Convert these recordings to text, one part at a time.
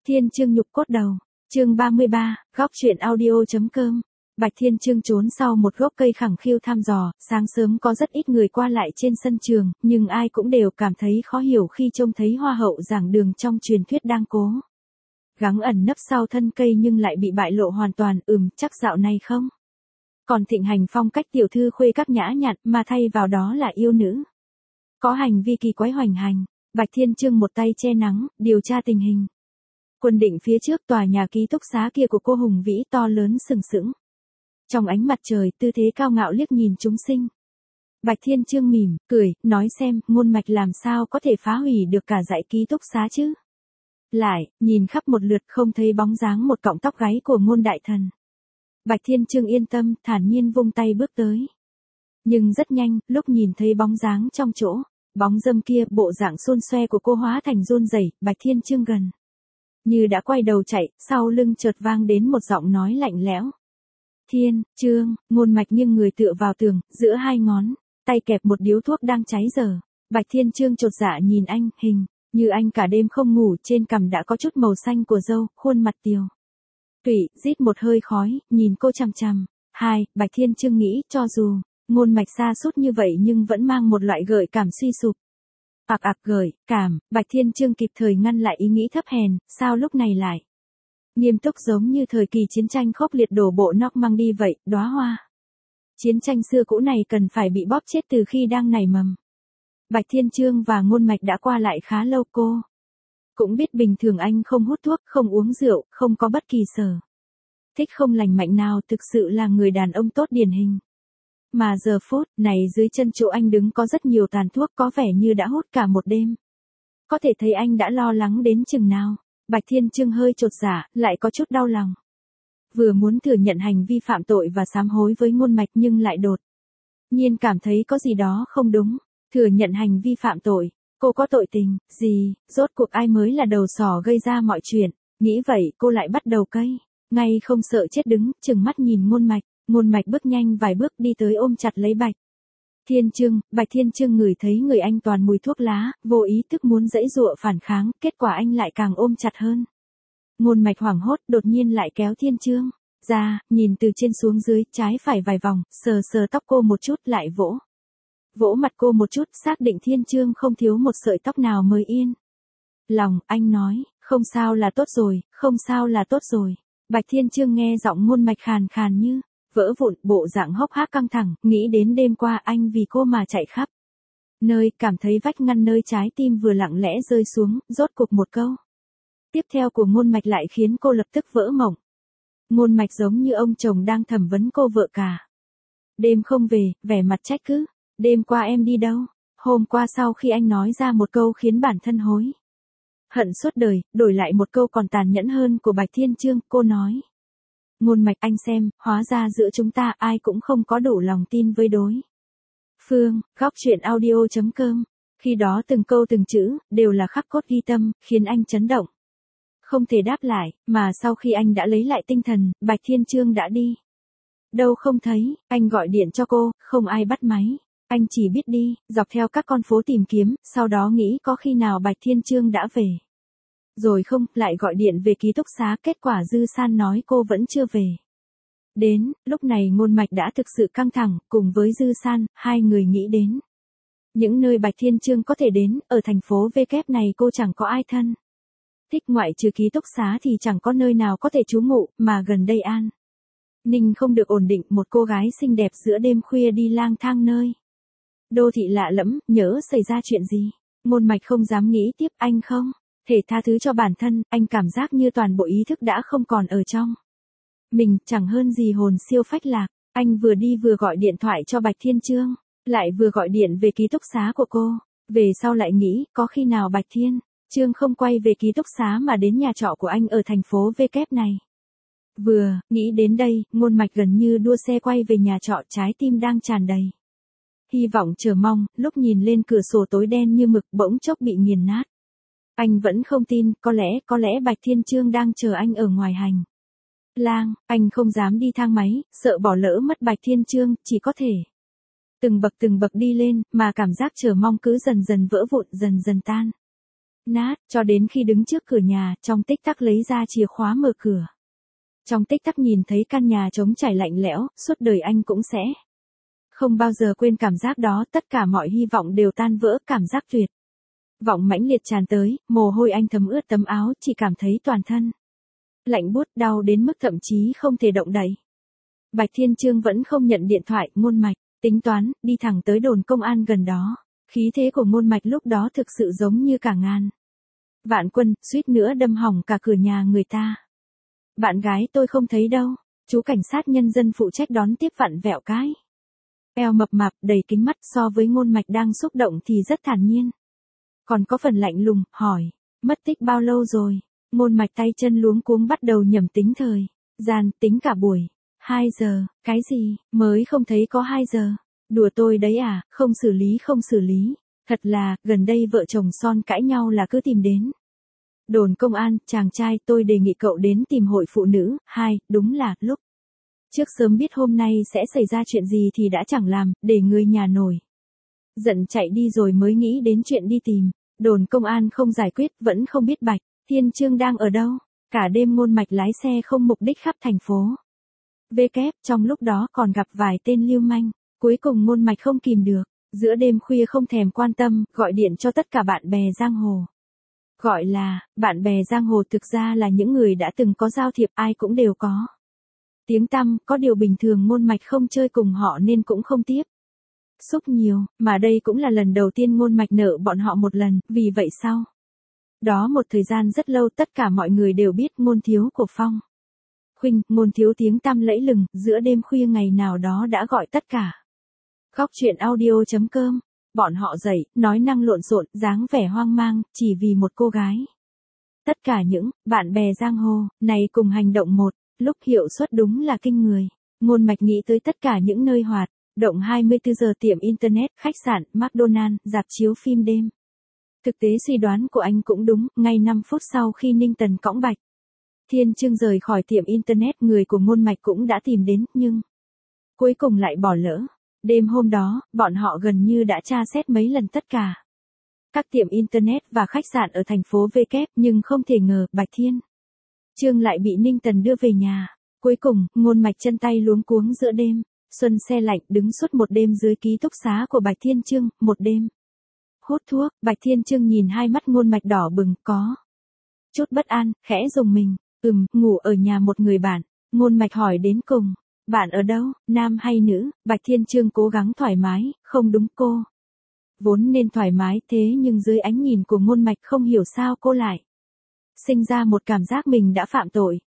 Thiên Chương nhục cốt đầu. Chương 33, góc truyện audio.com. Bạch Thiên Chương trốn sau một gốc cây khẳng khiu thăm dò, sáng sớm có rất ít người qua lại trên sân trường, nhưng ai cũng đều cảm thấy khó hiểu khi trông thấy hoa hậu giảng đường trong truyền thuyết đang cố gắng ẩn nấp sau thân cây nhưng lại bị bại lộ hoàn toàn. Chắc dạo này không còn thịnh hành phong cách tiểu thư khuê các nhã nhặn, mà thay vào đó là yêu nữ có hành vi kỳ quái hoành hành. Bạch Thiên Chương một tay che nắng, điều tra tình hình. Quân định phía trước tòa nhà ký túc xá kia của cô hùng vĩ to lớn sừng sững. Trong ánh mặt trời, tư thế cao ngạo liếc nhìn chúng sinh. Bạch Thiên Chương mỉm, cười, nói xem, Ngôn Mạch làm sao có thể phá hủy được cả dãy ký túc xá chứ? Lại, nhìn khắp một lượt không thấy bóng dáng một cọng tóc gáy của Ngôn đại thần. Bạch Thiên Chương yên tâm, thản nhiên vung tay bước tới. Nhưng rất nhanh, lúc nhìn thấy bóng dáng trong chỗ bóng dâm kia, bộ dạng xôn xoe của cô hóa thành run rẩy. Bạch Thiên Chương gần như đã quay đầu chạy, sau lưng chợt vang đến một giọng nói lạnh lẽo. Thiên Chương. Ngôn Mạch nghiêng người tựa vào tường, giữa hai ngón tay kẹp một điếu thuốc đang cháy dở. Bạch Thiên Chương chột dạ nhìn anh, hình như anh cả đêm không ngủ, trên cằm đã có chút màu xanh của râu, khuôn mặt tiều tụy, rít một hơi khói, nhìn cô chằm chằm. Bạch Thiên Chương nghĩ, cho dù Ngôn Mạch sa sút như vậy nhưng vẫn mang một loại gợi cảm suy sụp. Gợi cảm. Bạch Thiên Chương kịp thời ngăn lại ý nghĩ thấp hèn, sao lúc này lại nghiêm túc giống như thời kỳ chiến tranh khốc liệt đổ bộ nóc mang đi vậy. Đóa hoa chiến tranh xưa cũ này cần phải bị bóp chết từ khi đang nảy mầm. Bạch Thiên Chương và Ngôn Mạch đã qua lại khá lâu, cô cũng biết bình thường anh không hút thuốc, không uống rượu, không có bất kỳ sở thích không lành mạnh nào, thực sự là người đàn ông tốt điển hình. Mà giờ phút này dưới chân chỗ anh đứng có rất nhiều tàn thuốc, có vẻ như đã hút cả một đêm. Có thể thấy anh đã lo lắng đến chừng nào. Bạch Thiên Chương hơi chột dạ, lại có chút đau lòng. Vừa muốn thừa nhận hành vi phạm tội và sám hối với Ngôn Mạch nhưng lại đột nhiên cảm thấy có gì đó không đúng. Thừa nhận hành vi phạm tội, cô có tội tình gì, rốt cuộc ai mới là đầu sỏ gây ra mọi chuyện. Nghĩ vậy cô lại bắt đầu cay ngay không sợ chết đứng, chừng mắt nhìn Ngôn Mạch. Ngôn Mạch bước nhanh vài bước đi tới ôm chặt lấy Bạch Thiên Chương. Bạch Thiên Chương ngửi thấy người anh toàn mùi thuốc lá, vô ý thức muốn giãy giụa phản kháng, kết quả anh lại càng ôm chặt hơn. Ngôn Mạch hoảng hốt, đột nhiên lại kéo Thiên Chương ra, nhìn từ trên xuống dưới, trái phải vài vòng, sờ sờ tóc cô một chút, lại vỗ mặt cô một chút, xác định Thiên Chương không thiếu một sợi tóc nào mới yên lòng. Anh nói, không sao là tốt rồi, không sao là tốt rồi. Bạch Thiên Chương nghe giọng Ngôn Mạch khàn khàn như vỡ vụn, bộ dạng hốc hác căng thẳng, nghĩ đến đêm qua anh vì cô mà chạy khắp nơi, cảm thấy vách ngăn nơi trái tim vừa lặng lẽ rơi xuống. Rốt cuộc một câu tiếp theo của Ngôn Mạch lại khiến cô lập tức vỡ mộng. Ngôn Mạch giống như ông chồng đang thẩm vấn cô vợ cả đêm không về, vẻ mặt trách cứ. Đêm qua em đi đâu? Hôm qua sau khi anh nói ra một câu khiến bản thân hối hận suốt đời, đổi lại một câu còn tàn nhẫn hơn của Bạch Thiên Chương, cô nói. Ngôn Mạch, anh xem, hóa ra giữa chúng ta ai cũng không có đủ lòng tin với đối phương. Góc truyện audio.com. Khi đó từng câu từng chữ đều là khắc cốt ghi tâm, khiến anh chấn động không thể đáp lại. Mà sau khi anh đã lấy lại tinh thần, Bạch Thiên Chương đã đi đâu không thấy. Anh gọi điện cho cô, không ai bắt máy. Anh chỉ biết đi dọc theo các con phố tìm kiếm, sau đó nghĩ có khi nào Bạch Thiên Chương đã về rồi không, lại gọi điện về ký túc xá, kết quả Dư San nói cô vẫn chưa về đến. Lúc này Ngôn Mạch đã thực sự căng thẳng, cùng với Dư San, hai người nghĩ đến những nơi Bạch Thiên Chương có thể đến. Ở thành phố V kép này cô chẳng có ai thân thích, ngoại trừ ký túc xá thì chẳng có nơi nào có thể trú ngụ, mà gần đây an ninh không được ổn định, một cô gái xinh đẹp giữa đêm khuya đi lang thang nơi đô thị lạ lẫm, nhỡ xảy ra chuyện gì. Ngôn Mạch không dám nghĩ tiếp, anh không thể tha thứ cho bản thân, anh cảm giác như toàn bộ ý thức đã không còn ở trong mình, chẳng hơn gì hồn siêu phách lạc. Anh vừa đi vừa gọi điện thoại cho Bạch Thiên Chương, lại vừa gọi điện về ký túc xá của cô. Về sau lại nghĩ, có khi nào Bạch Thiên Chương không quay về ký túc xá mà đến nhà trọ của anh ở thành phố V kép này. Vừa nghĩ đến đây, Ngôn Mạch gần như đua xe quay về nhà trọ, trái tim đang tràn đầy hy vọng chờ mong. Lúc nhìn lên cửa sổ tối đen như mực, bỗng chốc bị nghiền nát. Anh vẫn không tin, có lẽ Bạch Thiên Chương đang chờ anh ở ngoài hành lang. Anh không dám đi thang máy, sợ bỏ lỡ mất Bạch Thiên Chương, chỉ có thể từng bậc đi lên, mà cảm giác chờ mong cứ dần dần vỡ vụn, dần dần tan nát, cho đến khi đứng trước cửa nhà, trong tích tắc lấy ra chìa khóa mở cửa. Trong tích tắc nhìn thấy căn nhà trống trải lạnh lẽo, suốt đời anh cũng sẽ không bao giờ quên cảm giác đó, tất cả mọi hy vọng đều tan vỡ, cảm giác tuyệt vọng mãnh liệt tràn tới, mồ hôi anh thấm ướt tấm áo, chỉ cảm thấy toàn thân lạnh buốt, đau đến mức thậm chí không thể động đậy. Bạch Thiên Chương vẫn không nhận điện thoại, Ngôn Mạch tính toán đi thẳng tới đồn công an gần đó. Khí thế của Ngôn Mạch lúc đó thực sự giống như cả ngàn vạn quân, suýt nữa đâm hỏng cả cửa nhà người ta. Bạn gái tôi không thấy đâu. Chú cảnh sát nhân dân phụ trách đón tiếp vặn vẹo cái eo mập mạp đầy kính mắt, so với Ngôn Mạch đang xúc động thì rất thản nhiên. Còn có phần lạnh lùng, hỏi, mất tích bao lâu rồi? Ngôn Mạch tay chân luống cuống bắt đầu nhẩm tính thời gian, tính cả buổi. 2 giờ, cái gì, mới không thấy có 2 giờ. Đùa tôi đấy à, không xử lý. Thật là, gần đây vợ chồng son cãi nhau là cứ tìm đến đồn công an. Chàng trai, tôi đề nghị cậu đến tìm hội phụ nữ. Đúng là, lúc trước sớm biết hôm nay sẽ xảy ra chuyện gì thì đã chẳng làm, để người nhà nổi giận chạy đi rồi mới nghĩ đến chuyện đi tìm. Đồn công an không giải quyết, vẫn không biết Bạch Thiên Chương đang ở đâu. Cả đêm Ngôn Mạch lái xe không mục đích khắp thành phố trong lúc đó còn gặp vài tên lưu manh. Cuối cùng Ngôn Mạch không kìm được, giữa đêm khuya không thèm quan tâm, gọi điện cho tất cả bạn bè giang hồ. Gọi là, bạn bè giang hồ thực ra là những người đã từng có giao thiệp, ai cũng đều có tiếng tăm, có điều bình thường Ngôn Mạch không chơi cùng họ nên cũng không tiếp xúc nhiều, mà đây cũng là lần đầu tiên Ngôn Mạch nợ bọn họ một lần, vì vậy sau đó một thời gian rất lâu tất cả mọi người đều biết Ngôn Thiếu của Phong Khuynh. Ngôn Thiếu tiếng tăm lẫy lừng, giữa đêm khuya ngày nào đó đã gọi tất cả góc chuyện audio.com. Bọn họ dậy, nói năng lộn xộn, dáng vẻ hoang mang, chỉ vì một cô gái. Tất cả những bạn bè giang hồ này cùng hành động một lúc, hiệu suất đúng là kinh người. Ngôn Mạch nghĩ tới tất cả những nơi hoạt động 24 giờ, tiệm internet, khách sạn, McDonald's, rạp chiếu phim đêm. Thực tế suy đoán của anh cũng đúng, ngay 5 phút sau khi Ninh Tần cõng Bạch Thiên Chương rời khỏi tiệm internet, người của Ngôn Mạch cũng đã tìm đến, nhưng cuối cùng lại bỏ lỡ. Đêm hôm đó, bọn họ gần như đã tra xét mấy lần tất cả các tiệm internet và khách sạn ở thành phố nhưng không thể ngờ Bạch Thiên Chương lại bị Ninh Tần đưa về nhà. Cuối cùng, Ngôn Mạch chân tay luống cuống giữa đêm xuân se lạnh, đứng suốt một đêm dưới ký túc xá của Bạch Thiên Chương, một đêm hút thuốc. Bạch Thiên Chương nhìn hai mắt Ngôn Mạch đỏ bừng, có chút bất an, khẽ rùng mình. Ngủ ở nhà một người bạn. Ngôn Mạch hỏi đến cùng, bạn ở đâu, nam hay nữ? Bạch Thiên Chương cố gắng thoải mái, không đúng, cô vốn nên thoải mái, thế nhưng dưới ánh nhìn của Ngôn Mạch không hiểu sao cô lại sinh ra một cảm giác mình đã phạm tội.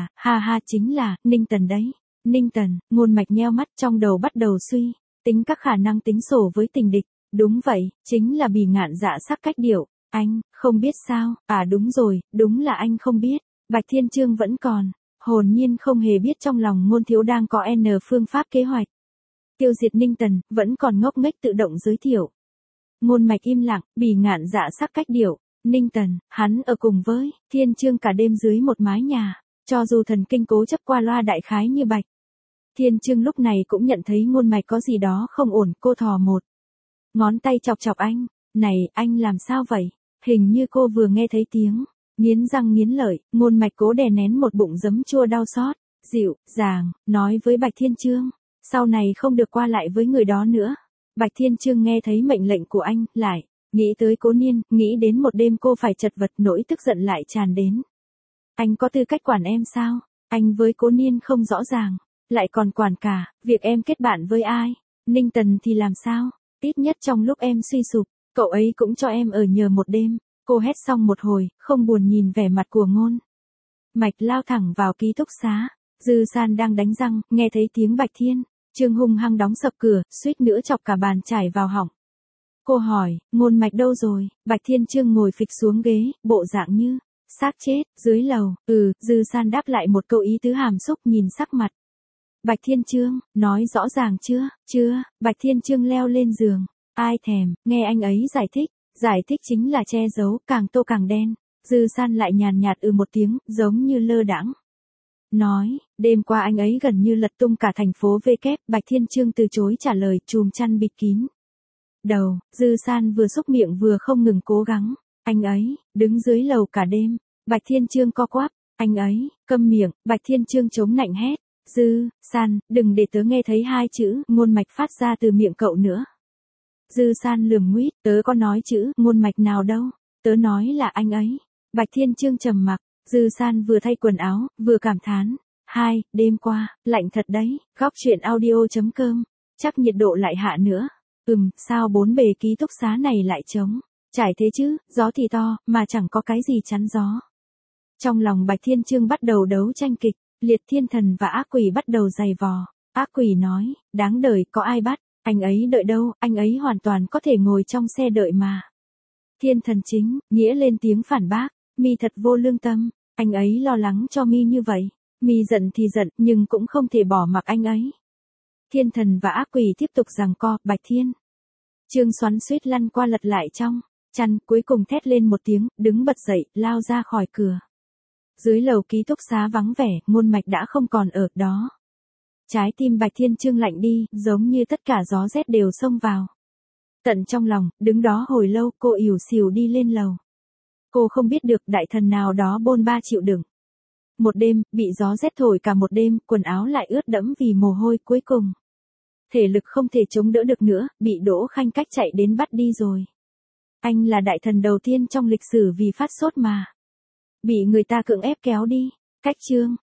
Chính là Ninh Tần đấy. Ninh Tần. Ngôn Mạch nheo mắt, trong đầu bắt đầu suy tính các khả năng tính sổ với tình địch. Đúng vậy, chính là Bỉ Ngạn Dạ Sắc Cách Điệu. Anh không biết sao? Đúng rồi, đúng là anh không biết. Bạch Thiên Chương vẫn còn hồn nhiên không hề biết trong lòng Ngôn Thiếu đang có N phương pháp kế hoạch tiêu diệt Ninh Tần, vẫn còn ngốc nghếch tự động giới thiệu. Ngôn Mạch im lặng. Bỉ Ngạn Dạ Sắc Cách Điệu. Ninh Tần, hắn ở cùng với Thiên Chương cả đêm dưới một mái nhà. Cho dù thần kinh cố chấp qua loa đại khái như Bạch Thiên Chương lúc này cũng nhận thấy Ngôn Mạch có gì đó không ổn. Cô thò một ngón tay chọc chọc anh. Này, anh làm sao vậy? Hình như cô vừa nghe thấy tiếng nghiến răng nghiến lợi. Ngôn Mạch cố đè nén một bụng giấm chua đau xót, dịu dàng nói với Bạch Thiên Chương, sau này không được qua lại với người đó nữa. Bạch Thiên Chương nghe thấy mệnh lệnh của anh, lại nghĩ tới Cố Niên, nghĩ đến một đêm cô phải chật vật, nỗi tức giận lại tràn đến. Anh có tư cách quản em sao? Anh với Cố Niên không rõ ràng, lại còn quản cả việc em kết bạn với ai. Ninh Tần thì làm sao? Ít nhất trong lúc em suy sụp, cậu ấy cũng cho em ở nhờ một đêm. Cô hét xong một hồi, không buồn nhìn vẻ mặt của Ngôn Mạch, lao thẳng vào ký túc xá. Dư San đang đánh răng, nghe thấy tiếng Bạch Thiên Chương hung hăng đóng sập cửa, suýt nữa chọc cả bàn chải vào họng. Cô hỏi, Ngôn Mạch đâu rồi? Bạch Thiên Chương ngồi phịch xuống ghế, bộ dạng như xác chết. Dưới lầu. Dư San đáp lại một câu ý tứ hàm xúc, nhìn sắc mặt Bạch Thiên Chương, nói rõ ràng chưa? Chưa. Bạch Thiên Chương leo lên giường. Ai thèm nghe anh ấy giải thích. Giải thích chính là che giấu, càng tô càng đen. Dư San lại nhàn nhạt một tiếng, giống như lơ đãng nói, đêm qua anh ấy gần như lật tung cả thành phố Bạch Thiên Chương từ chối trả lời, chùm chăn bịt kín đầu. Dư San vừa xúc miệng vừa không ngừng cố gắng Anh ấy, đứng dưới lầu cả đêm. Bạch Thiên Trương co quắp. Anh ấy, câm miệng. Bạch Thiên Trương chống nạnh hét. Dư, San, đừng để tớ nghe thấy hai chữ ngôn mạch phát ra từ miệng cậu nữa. Dư San lườm nguýt, tớ có nói chữ ngôn mạch nào đâu, tớ nói là anh ấy. Bạch Thiên Trương trầm mặc. Dư San vừa thay quần áo, vừa cảm thán. Đêm qua, lạnh thật đấy. Góc truyện audio.com. Chắc nhiệt độ lại hạ nữa. Sao bốn bề ký túc xá này lại trống? Trải thế chứ, gió thì to, mà chẳng có cái gì chắn gió. Trong lòng Bạch Thiên Trương bắt đầu đấu tranh kịch, Liệt Thiên Thần và ác quỷ bắt đầu giày vò. Ác quỷ nói, đáng đời có ai bắt, anh ấy đợi đâu, anh ấy hoàn toàn có thể ngồi trong xe đợi mà. Thiên Thần chính, nghĩa lên tiếng phản bác, mi thật vô lương tâm, anh ấy lo lắng cho mi như vậy. Mi giận thì giận, nhưng cũng không thể bỏ mặc anh ấy. Thiên Thần và ác quỷ tiếp tục giằng co. Bạch Thiên Trương xoắn xuýt lăn qua lật lại trong chăn, cuối cùng thét lên một tiếng, đứng bật dậy, lao ra khỏi cửa. Dưới lầu ký túc xá vắng vẻ, ngôn mạch đã không còn ở đó. Trái tim Bạch Thiên Trương lạnh đi, giống như tất cả gió rét đều xông vào. Tận trong lòng, đứng đó hồi lâu, cô ỉu xìu đi lên lầu. Cô không biết được đại thần nào đó bôn ba chịu đựng. Một đêm, bị gió rét thổi cả một đêm, quần áo lại ướt đẫm vì mồ hôi, cuối cùng. Thể lực không thể chống đỡ được nữa, bị Đỗ Khanh Cách chạy đến bắt đi rồi. Anh là đại thần đầu tiên trong lịch sử vì phát sốt mà. Bị người ta cưỡng ép kéo đi. Cách Trương,